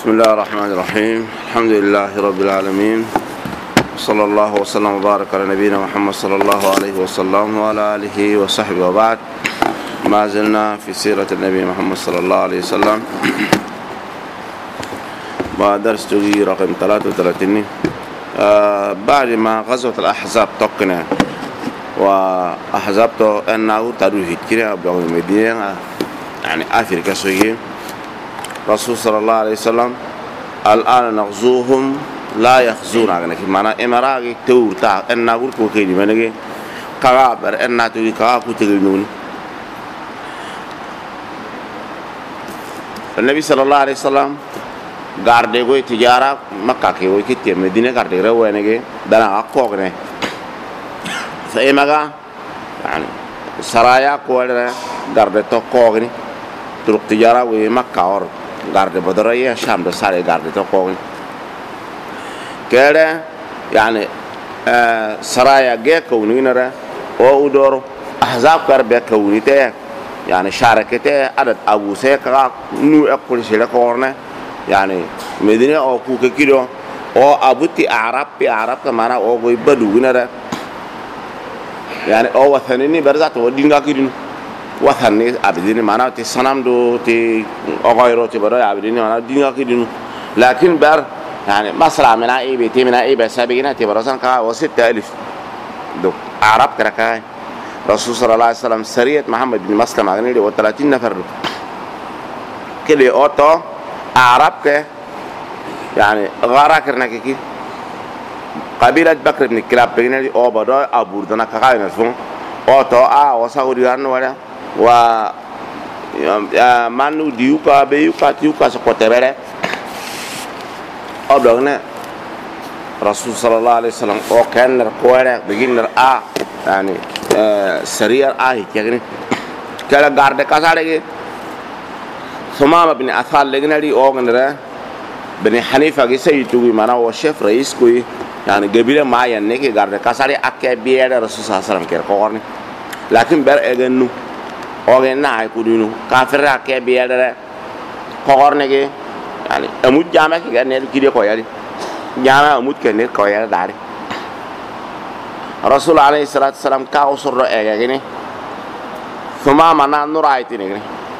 بسم الله الرحمن الرحيم. الحمد لله رب العالمين، صلى الله وسلم وبارك على نبينا محمد صلى الله عليه وسلم وعلى آله وصحبه. وبعد، ما زلنا في سيرة النبي محمد صلى الله عليه وسلم، ودرس توجي رقم 33. بعد ما غزوة الأحزاب تقنا وأحزاب أنه تروح كنا بلغ المدينة، يعني أفريقيا سوية. رسول صلى الله عليه وسلم الآن نغزوهم لا يخزونا، يعني معنى إمراء تور تا أن نقول كوكيدي منك كعابر أن نتوي كعابو تجنون. النبي صلى الله عليه وسلم garde go tijara makka ke wo kitte medina garde rewo nege dana akkogne fa emaga yani saraya ko wala garde to kogni turuk tijara wo makka or garde badariya sham do sare garde to kogni kere yani saraya ge ko ni nara o udor ahzab garbe ko ni te yani sharakete adad abu seka nu akul shira korne يعني مدينة أو كوكا كيلو أو أبوتي عرب بعرب كمانا أو بوي بدونا ده، يعني أو وثنيني برزات ودينغا كيلو وثني أبديني مانا تي سنام دو تي أغيرو تي برا أبديني مانا دينغا كيلو. لكن بر يعني مصر منا إيه بيتي منا إيه بس بيجينا تي براسان كا و6000 دو عرب كركاي. رسول صلى الله عليه وسلم سرية محمد بن مسلم أغني لي و30 نفر كلي أوتو عرب ke يعني غارا كرنا كي قبيلة بكر بن كلاب بيني أو بدو أبوردنا كاين الفون أو تو وساوريان ولا و مانو ديوكا بيوكا تيوكا سكوتبره أو دعنا رسول صلى الله عليه وسلم أو كان القوارع بيجين يعني سرير يعني كلا غارد كاسارة ثمامة بن أثال لجنالي أوغنرا بن حنيفة جسي توي مانا وشيف رئيس كوي يعني قبيلة ما ينكي غارد كاساري أكبر رسول صلى الله عليه وسلم كيركورني. لكن بر إجنو أوغننا هيكودينو كافر أكبر كورني كي يعني أمود جامع كي غنير كيري كويالي جامع أمود كنير كويالي داري. رسول عليه الصلاة والسلام كاوسر إجاني ثمامة نورايتي نجني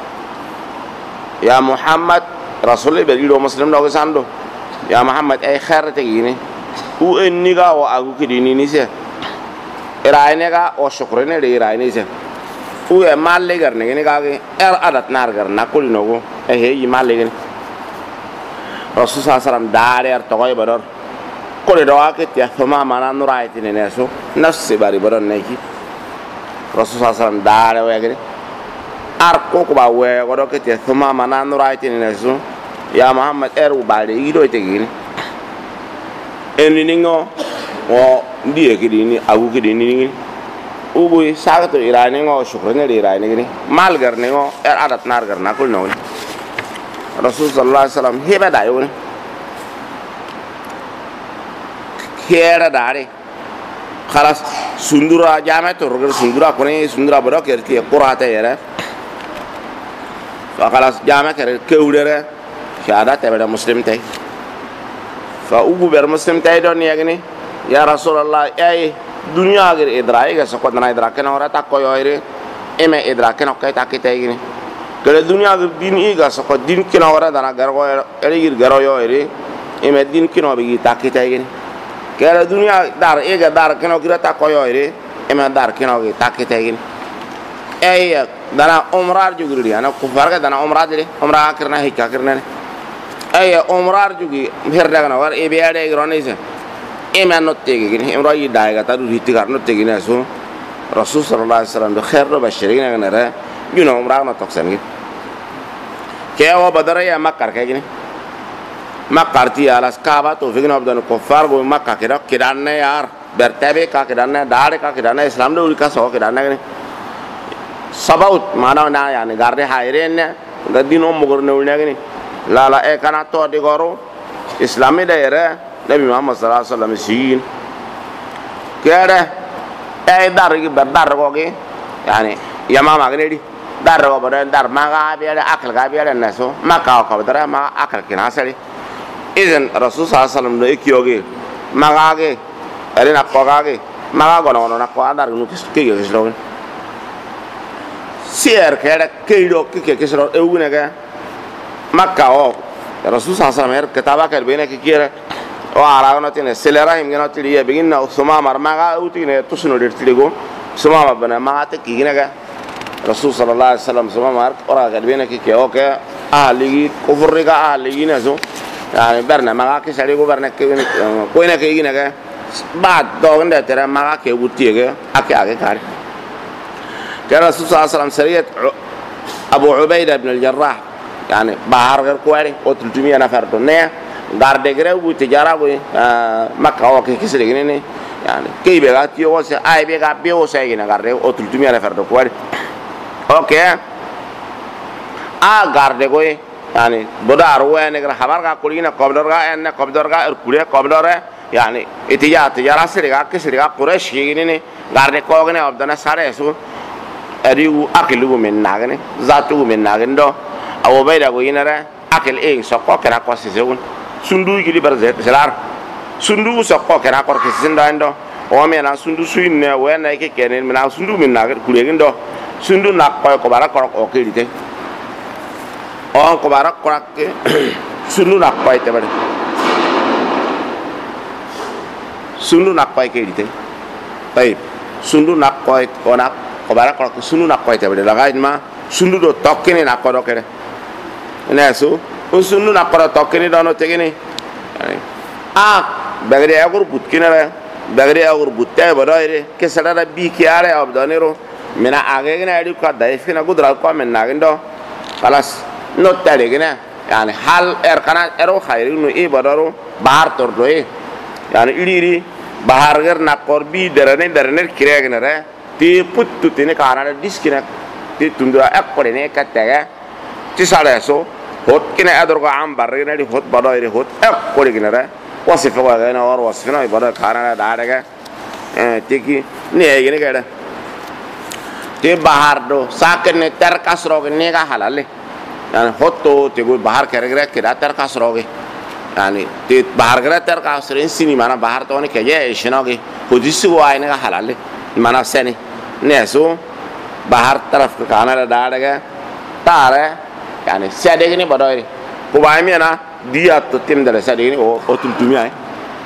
يا محمد رسول الله مسلم لو ساندو يا محمد أي خير تجيني وإنيكا وأقول كديني نيسه إراينيكا وشكرني لإراينيسه ومال لغرني كنيكا أدت نارغرنا كل نوعه هي مال لغني. رسول صلى الله عليه وسلم داري أرتقي بدر كل دواك تيثما مانا نورايتني ناسو نفس باري بدر نيكي. رسول صلى الله عليه وسلم داري وياكني arko ko ba we godo ke te thuma manano raiti ne so ya muhammad eru balde yido tegini eniningo o ndiye kidini agu kidini ubu sagato irani ngo shukrane irani gini mal garne ngo adat nar garna kul no. Rasul sallallahu alaihi wasallam heba dayo ne kera dare khalas sundura jame to rogar sundura kone sundura baro kerti qurata yara فخلاص جامع كودره شهادة تبع مسلم تاي فأبو بير مسلم تاي دون يعني يا رسول الله أي دنيا غير إدراك سقطنا إدراكنا ورا تكوي هيري إما إدراكنا كي تاكي تاي يعني كل الدنيا غير دين إيجا سقط دين كنا ورا دنا غرو غير غرو هيري إما دين كنا بيجي تاكي تاي يعني كل الدنيا دار إيجا دار كنا غير تكوي هيري إما دار كنا غير تاكي تاي يعني أي دنا عمرار جوجري أنا كفار كدنا عمرار دي عمرار كرنا هيك كرنا أي عمرار جوجي هردنا وار إيه بيعده يرونيسه إيه ما نتيجي كني عمرار يدايعه تادو هيتي كارنو تيجي ناسو. رسول صلى الله عليه وسلم بخير رو بشرين كنا رأي ينو عمرار ما تقسمه كيا هو بدريا ما كار كيجي ما كارتي على سكابا تو فينا بدنا كفار قوي ما كاكيرا كيرانة يار برتبه كاكيرانة داره كاكيرانة إسلام ده ولي كاسو كيرانة كني سباوت مانا نا يعني غارده هايرين غدينو مغرنه ولني لا كان تو ديغورو اسلامي دايره نبي محمد صلى الله عليه وسلم سين كده اي دارغي بدارغوغي يعني يا ماما غنيدي دارغو بدن دار ما غابي اكل غابي الناس ما كاو كبدره ما اكل كناسري إذن الرسول صلى الله عليه وسلم يكيوغي مغاغي أرين أقوغاغي مغاغو نونو نقوى أدار كيو كسلوغي سير كيرا كيدو كي كسلوغي أونيغا مكة الرسول صلى الله عليه وسلم كتابة كالبينة كيرا وعراغنا تيني سيلرا يمكن تليه بيجينا ثمام مغا أوتيني تسنو ديرتليغو ثمام بنا مغا تكيجينغا رسول صلى الله عليه وسلم ثمام أرك أورا كالبينة كي أوكي أهلي كفرقة أهلي نزو يعني برنا مغا كسريغو برنا كوينة كيجينغا بعد دوغن ده ترى مغا كيبوتيغا أكي كاري كان الرسول صلى الله عليه وسلم سرية أبو عبيدة بن الجراح يعني بحر غير كواري و 300 نفر دنيا غارد غير و تجارة و مكة و كيسريغني يعني كي بيغا تيو وسي اي بيغا بيو سيغنا غارد و 300 نفر كواري اوكي غارد كوي يعني بدار وين غير خبر غا كولينا قبدرغا ان قبدرغا اركولي قبدره يعني تجارة سريغا كسريغا قريش يغني غارد كوغني ابدنا ساريسو أريو أكلو من ناقني ذاتو من ناقن دو أو بيدا قوينرا أكل إيه سقوا كنا قاسيسون سندو يجري برزة سلار سندو سقوا كنا قاسيسين داين دو وامينا سندو سوين وين نايك كنين منا سندو من ناقن كليين دو سندو ناقوا كبارا كرك أوكيلته أو كبارا كرك سندو ناقوا يتبرد سندو ناقوا يكيلته طيب سندو ناقوا كنا kobara ko sunu na koyte be la gaaj ma sunu do tokkini na ko do kere nesu o sunu na ko tokkini do no tegini bagre agur butkina re bagre agur butte bodoire ke sala bi ki are abdanero mina age gina adi ko daifina gudra ko men nagindo خلاص no tare gina yani hal kana ero khairu no e bodoro bahar tordo e yani iri bahar gar na korbi derane kire gina re ti puttu tine karana diskina ti tundura ekkore ne kattaga ti saleso hot kina adorgo am barre ne di hot badoire hot ekkore gina ra wasifa wa gina war wasifina bado karana daadaga tiki ne gine gada ti bahar do sakne tar kasroge ne ga halale yani hotto ti go bahar kere kira tar kasroge yani ti bahar gra tar kasren sini mana bahar to ne keje ishinoge hodisi wa ine ga halale mana seni nesu bahar taraf ke kanan daadaga tare yani sadegini badoiri ko baymi na dia to tim dale sadegini o tultumi ay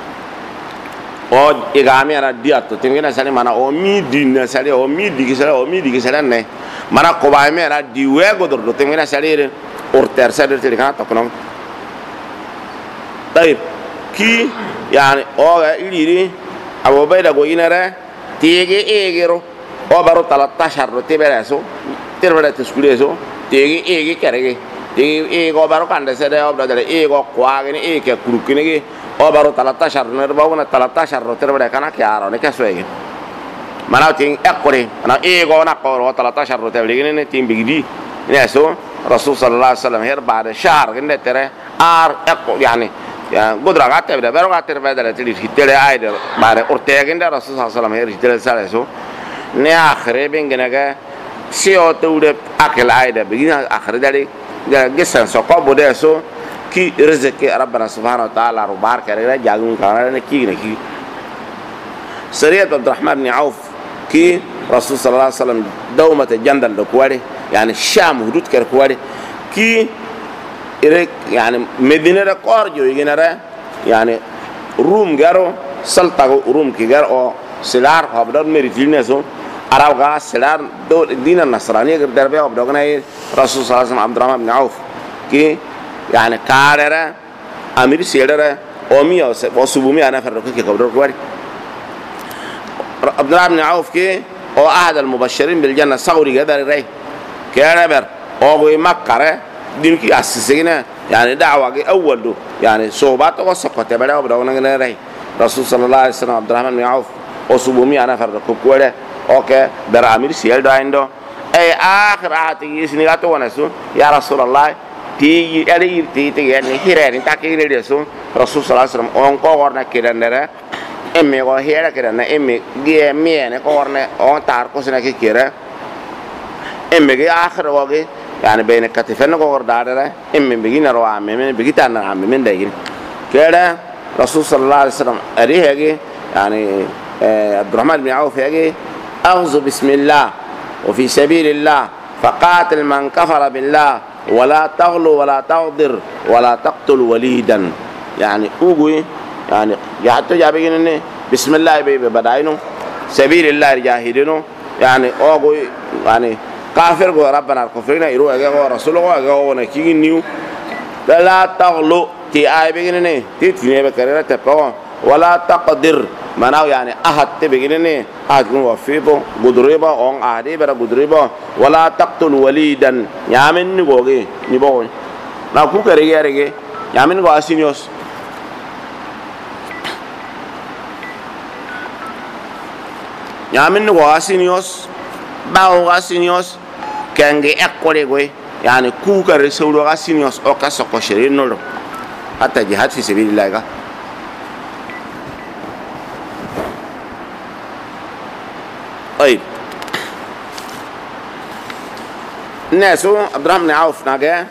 o igami na dia to tim gina sali mana o mi dinna sali o mi digi sali ne mana ko baymi na di wego do tim gina sali or tercer te kana to kono tayib ki yani o iliri abo bayda go inara tege egero o baro 13 rote bereso tervere teskuleso tege ege kerege tege ego baro kande sede obda dele ego kwagene eke kurukine ge o baro 13 nerba wona 13 rote tervere kana chiaro ne kasoege mana ting ekore ana ego na ko 13 rote belegene ne tim bigidi neso rasul sallallahu alaihi wasallam her baade shahr gende tere ar eko yani ya godra gatte be bero gatte be dele tili hitele aider bare ortegende rasul sallallahu alaihi wasallam her hitele saleso ne akhire bengenaga sio tude akel aida bigina akhire dali gesan so ko bodeso ki rizqi rabbana subhanahu wa ta'ala rubar kare jagun kana ne ki sariyat abdurrahman ibn auf ki rasul sallallahu alaihi wasallam dawmat jandal do kwari yani sham hudud kar kwari ki يعني مدينة قارجو يجينا يعني روم جارو سلطة روم كجار أو سلار خبردار مريتلنا سو أراوغا سلار دو دين النصرانية قدر بيا خبردارنا رسول صلى الله عليه وسلم عبد الرحمن بن عوف كي يعني كاررة أمير سيرة أمي أو سبومي أنا فرق كي خبردار كواري عبد الرحمن بن عوف كي أو أحد المبشرين بالجنة صوري قدر رأي كاربر أو مكة دين كي أسسينا يعني دعوة أول دو يعني صوبات وسقط بدأ وبدأنا نرى رسول صلى الله عليه وسلم عبد الرحمن بن عوف وسبومي أنا فرد كوكوله أوكي برامير سيال دو عنده أي آخر عهد يسني قاتو ونسو يا رسول الله تيجي يعني هيرين تاكيني ديسو رسول صلى الله عليه وسلم أنكو ورنا كده نرى إمي كو هيرا كده نا إمي جي مية كو ورنا أن تاركو سنا كده إمي جي آخر واقع يعني بين الكتفين كور دارة إمم بيجينا رواه من بيجيتنا عم من داير كده رسول صلى الله عليه وسلم أريه يجي يعني عبد الرحمن بن عوف يجي أغزو بسم الله وفي سبيل الله فقاتل من كفر بالله ولا تغلو ولا تغدر ولا تقتل وليدا يعني أوجي يعني حتى جابين بسم الله بداينه سبيل الله جاهدينه يعني أوجي يعني كافر جو ربنا الكفرين يروح جو رسوله جو ونكين نيو لا تغلو تي آي بيجيني تيجي بكرة تبقى ولا تقدر مناو يعني أحد تبيجيني أحد كن وفيبو قدريبا أون أحدي برا قدريبا ولا تقتل وليدا يامن نبوغي نبوغي نا كوك رجع يامن نبغى أسينيوس يامن نبغى أسينيوس باو أسينيوس كأنجي أقولي قوي يعني كوك رسولو أسينيوس أو كسر شرين نورو حتى جهاد في سبيل الله طيب ناسو عبد الرحمن بن عوف ناجا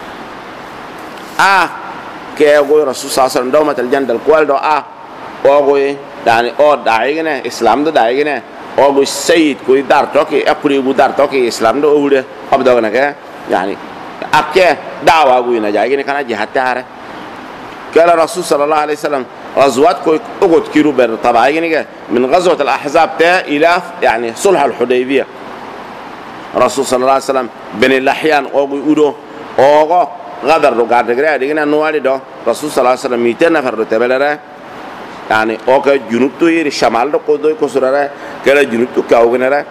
كي يقول رسول صلى الله عليه وسلم دومة الجنة الكوال دو وقوي يعني داعينا إسلام دو داعينا وقوي السيد كوي دار توكي أقولي يقول دار توكي إسلام دو أوله أبدو ناجا يعني أكيد دعوة قوي نجاينا كنا جهاد تهاره قال الرسول صلى الله عليه وسلم غزوات كوي أقود كيلو بر طبعا من غزوة الأحزاب تا إلى يعني صلح الحديبية الرسول صلى الله عليه وسلم بن اللحيان أقول أودو أوغو غدر دو قاعد غير دينا نوالي دو الرسول صلى الله عليه وسلم 200 نفر دو تبلره يعني أوكا جنوب تو يري شمال دو كودو كسرره كلا جنوب تو كاوغنره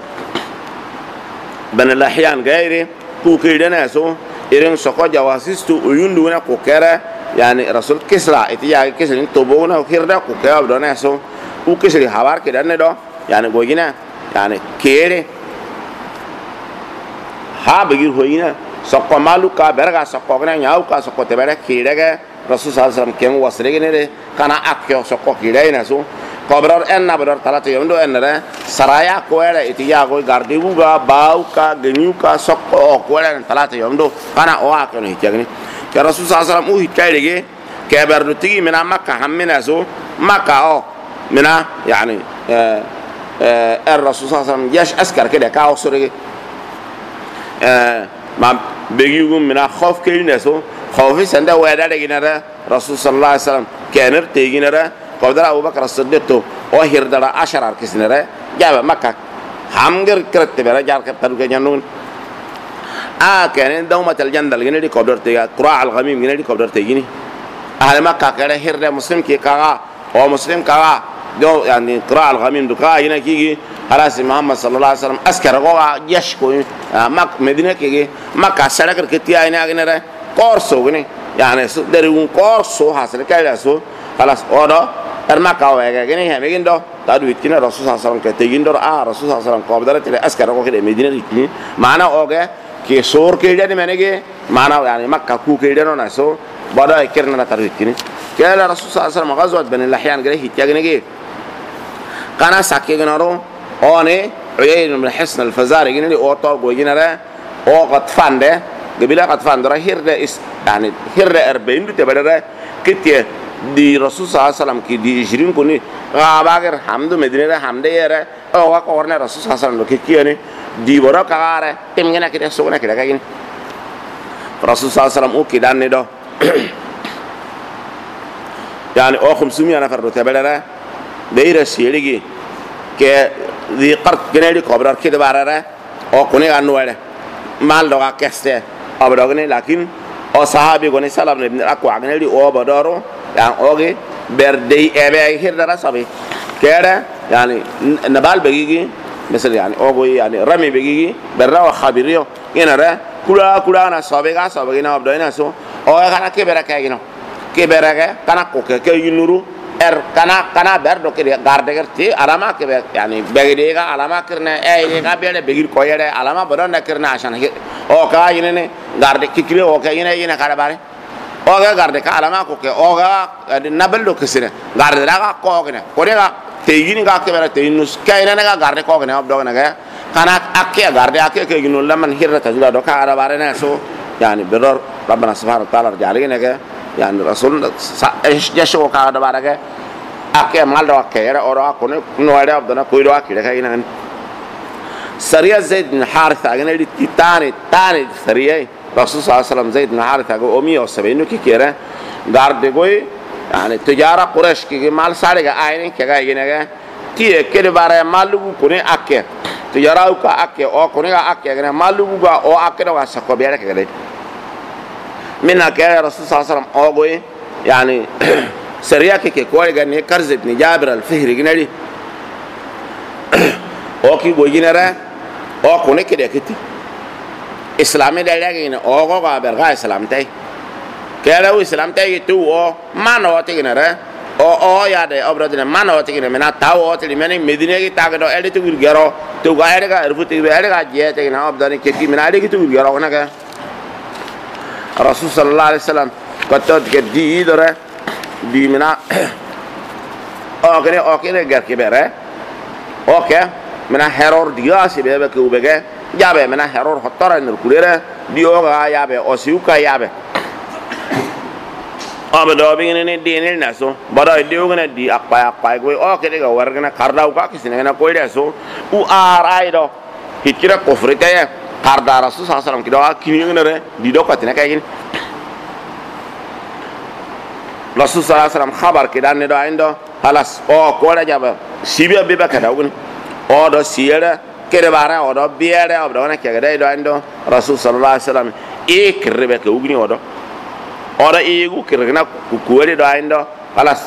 بن اللحيان غيري كوكيدنا سو إيرين سوكو جواسيس تو ويندونا كوكره يعني رسول كسرى إتيا كسر تبونا وكيردا كوكا بدنا سو وكسر حوار كده ندو يعني قوينا يعني كيره ها بيجي هوينا سقى مالو كا برجع سقى كنا ياو كا سقى تبرع كيره رسول صلى الله عليه وسلم كم وصله كنيره كنا أكيو سقى كيره ناسو كبرر إن بدر ثلاثة يوم دو إن ده سرايا كويرة إتيا كوي غارديبو كا باو كا غنيو كا سقى كويرة ثلاثة يوم دو كنا أوه كنا هيجعني كرسول صلى الله عليه وسلم أوه هيجعني كبر تيجي من مكة هم من ناسو مكة منا يعني الرسول صلى الله عليه وسلم يش أسكر كده كاو سوري ما بيجيهم منا خوف كيناسو خوفي سنده وعدا لجينا الرسول صلى الله عليه وسلم كانر تيجينا قدر أبو بكر الصديق تو وهير دارا 10 كيسنا جاب مكة همغير كرت بيرا جار كتر كجانون كان دومة الجنة لجينا دي قدر تيجا قراء الغميم جينا دي قدر تيجيني أهل مكة كده هير مسلم كي كاغا أو مسلم كاغا جو يعني قراء الغميم دكا هنا كيجي خلاص محمد صلى الله عليه وسلم أسكر قوا يشكو مك مدينة كيجي مكة سرقة كتيا هنا كنا كورسو كني يعني دريون كورسو حاصل كذا سو خلاص أودا المكة وياك كني هم يجين دو تادو يتكلم رسول صلى الله عليه وسلم كتيجين دور رسول صلى الله عليه وسلم قابل ترى أسكر قوا كده مدينة يتكلم معنا أوجا كي سور كده دي مني كي معنا يعني مكة كو كده نو نسو بدا يكرنا تادو يتكلم كلا رسول صلى الله عليه وسلم غزوة بن اللحيان كده هيتيا كي كنا ساكي جنارو أوني عيين من حسن الفزاري جنري أو طاق وجنرا أو قطفان ده قبيلة قطفان ده هير ده يعني هير ده 40 ده تبرر كتير دي رسول صلى الله عليه وسلم كي دي 20 كوني غاباغر حمد مدينة حمد يرى أو قارن رسول صلى الله عليه وسلم كي يعني دي برا كعارة تمجنا كده سونا كده كأين رسول صلى الله عليه وسلم أو كده نده يعني أو 500 نفر ده تبرر بير سيرجي ك ذي قرط جنالي كبر كده بارره أو كوني عنوانه مال دوغا كسته أبدأني لكن أو صحابي كوني سلام نبني أكو عنالي أو بدارو يعني أوكي بردي أبي هير درا سبي كده يعني نبال بيجي مثل يعني أوكي يعني رمي بيجي برا وخبيريو هنا كلا أنا سابقا سابقنا أبدأنا سو أو كنا كبر كأجنا كبر كنا كوك كينورو كنا برضو كده غاردكر تي علامة كده يعني بيجيكا علامة كرنا إيجا بيله بيجير كويره علامة بدن كرنا عشان أو كا ينني غاردك كيلو أو كا ينني كارباري أو كا غاردك علامة كوكا أو كا نبلو كسره غاردك كوكنا كوريكا تيجيني كا كبر تيجينوس كايننا كا غاردك كوكنا أبدونا كنا أكيا غاردك أكيا كينول لمن هيرة تجولا دوكا كارباري نسو يعني بدر ربنا سبحانه وتعالى رجالي نكى يعني رسول جشوا كذا بارك أكيد مال ده أكيد أو أكون نوعه أبدنا كويلو أكيد كأينا سريع زيد بن حارثة أجنبي تاني سريع رسول صلى الله عليه وسلم زيد بن حارثة جو أمي وسبعينه كيره غارد جوي يعني تجارة قريش كي مال سارق عيني كذا يجينا كي كده باره مالو كوني أكيد تجارة وكا أكيد أو كوني أكيد كنا مالو وكا أو أكيد واسكو بياره كذا من أكيد رسول صلى الله عليه وسلم أو جوي يعني سريع كي كوالي كني كرز بن جابر الفهري جنادي أو كي جوي جناره أو كوني كده كتير إسلامي ده لكن أو كا برغا إسلام تاي كلا وإسلام تاي تو أو ما نواتي جناره أو يا ده أبردنا ما نواتي جناره منا تاو أتلي مني مدينة كي تاكدو أدي تو غيرو تو غيره كا إرفوتي غيره كا جيه تاي نا أبداني كي منا أدي كي تو غيرو كنا كا رسول صلى الله عليه وسلم كتر كدي إدره دي منا أو كني غير كبيره أو كه منا هرور دياسي بيه كوبعه جابه منا هرور خطر إن الكوليرة ديوغا يابه أسيوكا يابه أبدا بيجينا دينيل ناسو بدا ديوغنا دي أقباي كوي أو كده كوارغنا كارداو كاكسينا كنا كوي ناسو وآراي دو هيكيرا كفرتة كاردار رسول صلى الله عليه وسلم كده كينيغنا ره ديدو كاتنا كاين رسول صلى الله عليه وسلم خبر كده ندو عنده خلاص أو كولا جابه سيبيا بيبا كده وين أو دو سيرة كده بارا أو دو بيارة أو دو أنا كده يدو عنده رسول صلى الله عليه وسلم إيه كربة كوغني أو دو أورا إيجو كرنا كوكوري دايندو خلاص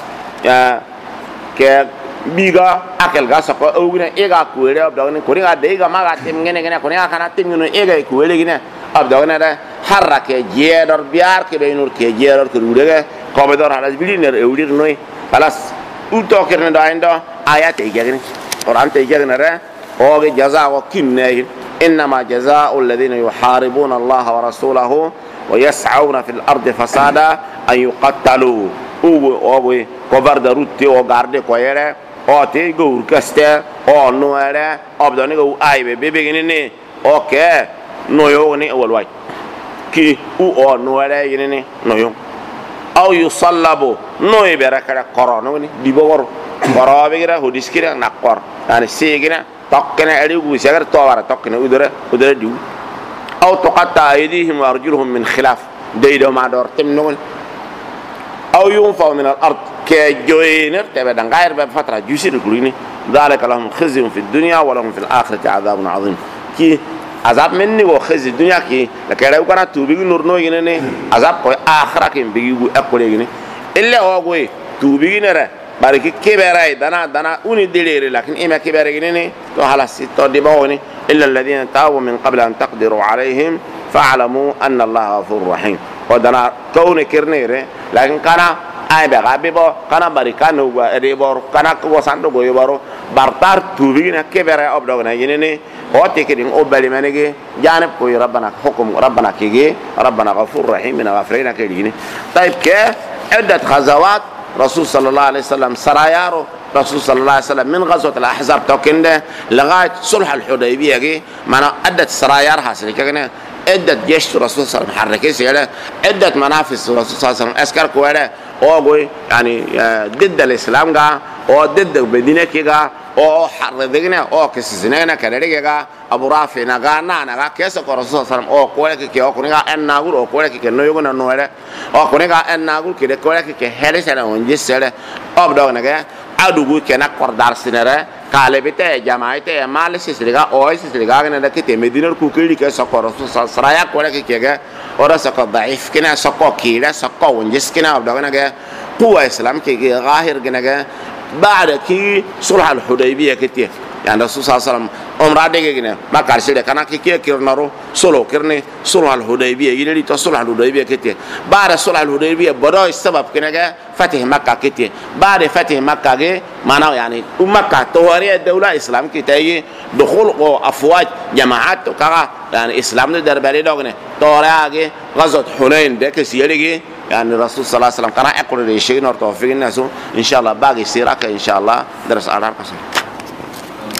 كه بيجا أكل غاسق أوغنا إيجا كوري أبدأنا كوري غاد إيجا ما غاد تيمغنا غنا كوري غانا تيمغنا إيجا كوري غنا أبدأنا ده حركة جيرور بيار كبينور كجيرور كرودة كوميدور على بيلينر أولير نوي خلاص أوتو كرنا دايندو آيات إيجا غني قرآن تيجا غنا ده أوغي جزاء وكيمنه إنما جزاء الذين يحاربون الله ورسوله ويسعون في الأرض فسادا أن يقتلوا أو كبر دروتي أو غاردي كويرة أو تي غور كسته أو نويرة أو بدوني غو أي بيجيني أو كه نويوني أول واي كي أو نويرة يجيني نويون أو يصلبوا نوي بركة كورانوني ديبور كورا بيجرا هوديس كيرا نقار يعني سيجنا تقنا أريغو سيجر توارا تقنا ودرا ديو أو تقطع أيديهم وأرجلهم من خلاف ديدو ما دور تمنون أو ينفوا من الأرض كجوينر تبدأ غير بفترة جسر كليني ذلك لهم خزي في الدنيا ولهم في الآخرة عذاب عظيم كي عذاب مني وخزي الدنيا كي لكن لو كانت توبيجي نورنو ينني عذاب كوي آخرة كم بيجي أقول يجني إلا هو كوي توبيجي نرى بارك كبيرة دنا أوني دليل لكن إما كبيرة يجني تو خلاص توديبوني إلا الذين تابوا من قبل أن تقدروا عليهم فاعلموا أن الله غفور رحيم ودنا كون كرنيره لكن كان أي بغابيبو كان باركانو ريبور كان كوساندو غيبارو بارتار توبينا كبيرة أبدونا ينني هو تكرين أبدي منيجي جانب كوي ربنا حكم ربنا كيجي ربنا غفور رحيم من غفرنا كيجيني طيب كه عدة غزوات رسول صلى الله عليه وسلم سرايارو رسول صلى الله عليه وسلم من غزوة الأحزاب توكنده لغاية صلح الحديبية جي معنا عدة سرايار حاصل كأنه عدة جيش رسول صلى الله عليه وسلم حركة سيلا عدة منافس رسول صلى الله عليه وسلم أسكر كويرة أو يعني ضد الإسلام جا أو ضد بدينة كيجا أو حرذقنا أو كسزنا كنرجع أبو رافع نجا كيس الرسول صلى الله عليه وسلم أو كويرة كي أو كنيجا أن نقول أو كويرة كي نيجون نويرة أو كنيجا أن نقول كده كويرة كي هرس أنا ونجس سيلا أبدأ نجا أدوغو كنا قردار سنرة كالبته جماعته مال سيسرقة أو سيسرقة كنا كده مدينة كوكيلي كسكر رسول سرايا كويرة كي أورا سكر ضعيف كنا سكر كيلا سكر ونجس كنا أبدأ نجا قوة إسلام كي غاهر كنا بعد كي صلح الحديبية كتير يعني الرسول صلى الله عليه وسلم عمره دقيقة ما كارسيله كنا كي كيرنارو سلو كيرني صلح الحديبية يلي تصلح الحديبية كتير بعد صلح الحديبية بدأ السبب كنا فتح مكة كتير بعد فتح مكة جه معناه يعني مكة تواري الدولة الإسلام كتير دخول أفواج جماعات وكذا يعني الإسلام درباري دوغنه تواري غزوة حنين ده كسيري يعني الرسول صلى الله عليه وسلم كان يقول لي شيء نور توفيق الناس إن شاء الله باقي سيرك إن شاء الله درس أربع قصة